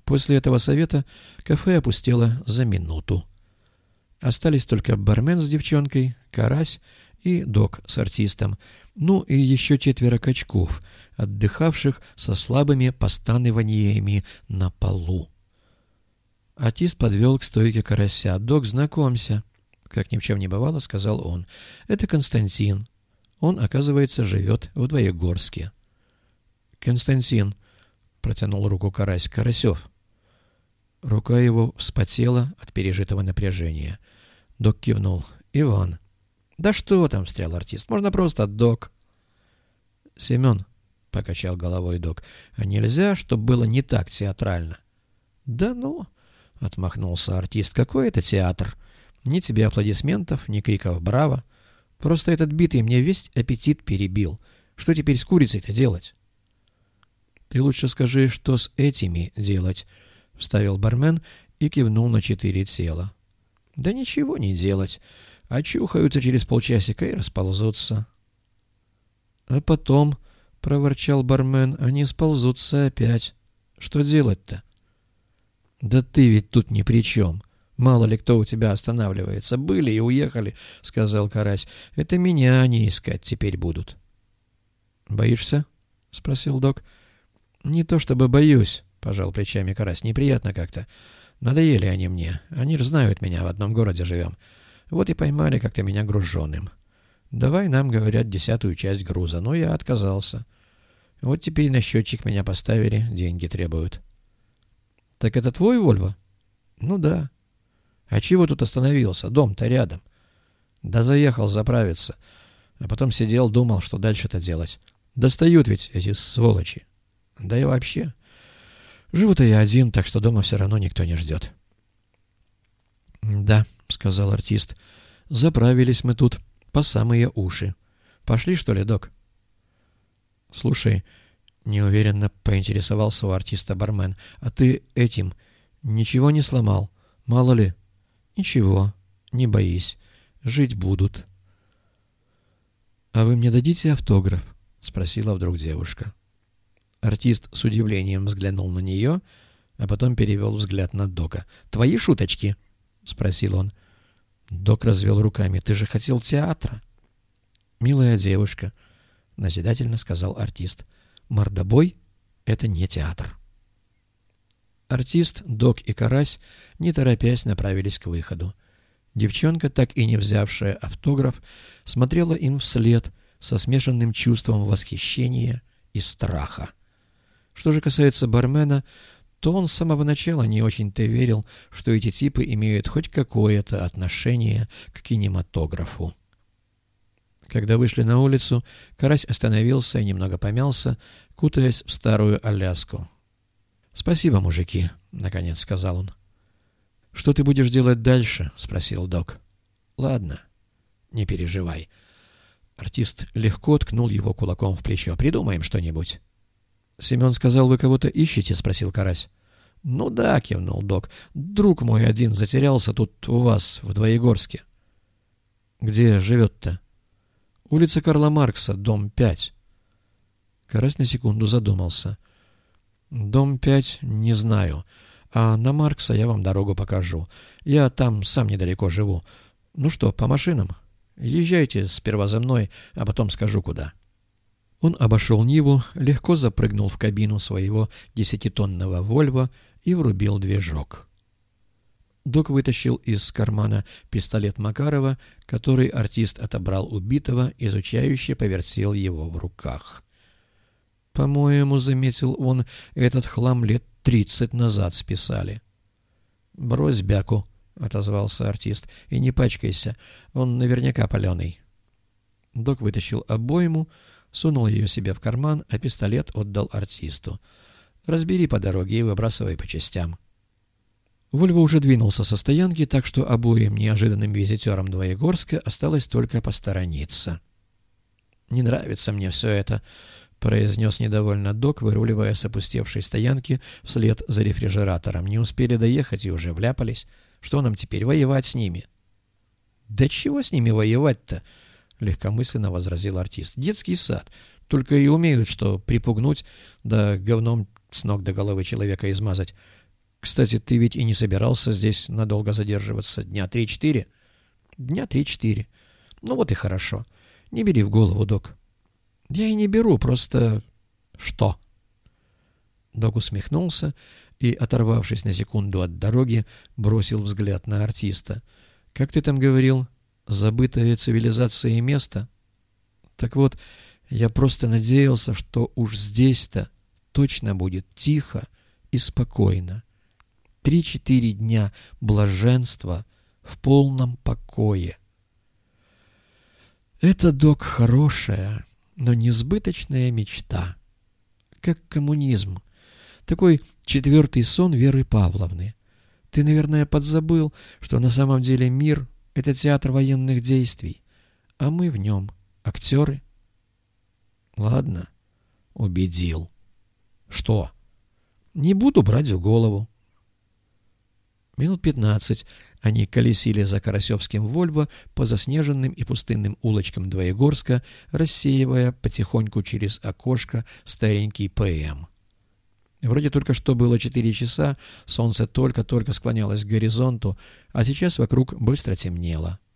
После этого совета кафе опустело за минуту. Остались только бармен с девчонкой, Карась и Док с артистом, ну и еще 4 качков, отдыхавших со слабыми постанываниями на полу. Артист подвел к стойке Карася. «Док, знакомься», — как ни в чем не бывало, сказал он. «Это Константин. Он, оказывается, живет в Двоегорске». «Константин», — протянул руку Карась, — «Карасев». Рука его вспотела от пережитого напряжения. Док кивнул. «Иван». «Да что там», — встрял артист, — «можно просто Док». «Семен», — покачал головой Док, — «а нельзя, чтобы было не так театрально?» «Да ну», — отмахнулся артист, — «какой это театр? Ни тебе аплодисментов, ни криков «Браво!». Просто этот битый мне весь аппетит перебил. Что теперь с курицей-то делать?» «Ты лучше скажи, что с этими делать», — вставил бармен и кивнул на 4 тела. «Да ничего не делать. Очухаются через полчасика и расползутся». «А потом», — проворчал бармен, — «они сползутся опять. Что делать-то?» «Да ты ведь тут ни при чем. Мало ли кто у тебя останавливается. Были и уехали», — сказал Карась. «Это меня они искать теперь будут». «Боишься?» — спросил Док. «Не то чтобы боюсь», — пожал плечами Карась. «Неприятно как-то. Надоели они мне. Они ж знают меня, в одном городе живем. Вот и поймали как-то меня груженым. Давай нам, говорят, 10-ю часть груза. Но я отказался. Вот теперь на счетчик меня поставили, деньги требуют». «Так это твой Вольво?» «Ну да». «А чего тут остановился? Дом-то рядом». «Да заехал заправиться. А потом сидел, думал, что дальше-то делать. Достают ведь эти сволочи. Да и вообще. Живу-то я один, так что дома все равно никто не ждет». «Да», — сказал артист, — «заправились мы тут по самые уши. Пошли, что ли, Док?» «Слушай», — неуверенно поинтересовался у артиста бармен, — «а ты этим ничего не сломал? Мало ли?» «Ничего, не боись. Жить будут». «А вы мне дадите автограф?» — спросила вдруг девушка. Артист с удивлением взглянул на нее, а потом перевел взгляд на Дока. «Твои шуточки?» — спросил он. Док развел руками. «Ты же хотел театра». «Милая девушка», — назидательно сказал артист, — «мордобой — это не театр». Артист, Док и Карась, не торопясь, направились к выходу. Девчонка, так и не взявшая автограф, смотрела им вслед со смешанным чувством восхищения и страха. Что же касается бармена, то он с самого начала не очень-то верил, что эти типы имеют хоть какое-то отношение к кинематографу. Когда вышли на улицу, Карась остановился и немного помялся, кутаясь в старую Аляску. «Спасибо, мужики», — наконец сказал он. «Что ты будешь делать дальше?» — спросил Док. «Ладно, не переживай». Артист легко ткнул его кулаком в плечо. «Придумаем что-нибудь». «Семен сказал, вы кого-то ищете?» — спросил Карась. «Ну да», — кивнул Док. «Друг мой один затерялся тут у вас, в Двоегорске». «Где живет-то?» «Улица Карла Маркса, дом 5». Карась на секунду задумался. «Дом 5 не знаю, а на Маркса я вам дорогу покажу. Я там сам недалеко живу. Ну что, по машинам? Езжайте сперва за мной, а потом скажу, куда». Он обошел Ниву, легко запрыгнул в кабину своего 10-тонного Вольво и врубил движок. Док вытащил из кармана пистолет Макарова, который артист отобрал убитого, изучающе повертел его в руках. «По-моему, — заметил он, — этот хлам лет 30 назад списали». «Брось бяку», — отозвался артист, — «и не пачкайся, он наверняка паленый». Док вытащил обойму, сунул ее себе в карман, а пистолет отдал артисту. «Разбери по дороге и выбрасывай по частям». Вольво уже двинулся со стоянки, так что обоим неожиданным визитерам Двоегорска осталось только посторониться. «Не нравится мне все это», — произнес недовольно Док, выруливая с опустевшей стоянки вслед за рефрижератором. «Не успели доехать и уже вляпались. Что нам теперь, воевать с ними?» «Да чего с ними воевать-то?» — легкомысленно возразил артист. «Детский сад. Только и умеют, что припугнуть, да говном с ног до головы человека измазать. Кстати, ты ведь и не собирался здесь надолго задерживаться. Дня 3-4? Дня 3-4. Ну вот и хорошо. Не бери в голову, док. Я и не беру, просто... Что? Док усмехнулся и, оторвавшись на секунду от дороги, бросил взгляд на артиста. Как ты там говорил? Забытое цивилизацией место? Так вот, я просто надеялся, что уж здесь-то точно будет тихо и спокойно. 3-4 дня блаженства в полном покое. Это, док, хорошая, но несбыточная мечта. Как коммунизм. Такой 4-й сон Веры Павловны. Ты, наверное, подзабыл, что на самом деле мир — это театр военных действий, а мы в нем актеры. Ладно, убедил. Что? Не буду брать в голову. Минут 15 они колесили за Карасевским Вольво по заснеженным и пустынным улочкам Двоегорска, рассеивая потихоньку через окошко старенький ПМ. Вроде только что было 4 часа, солнце только-только склонялось к горизонту, а сейчас вокруг быстро темнело.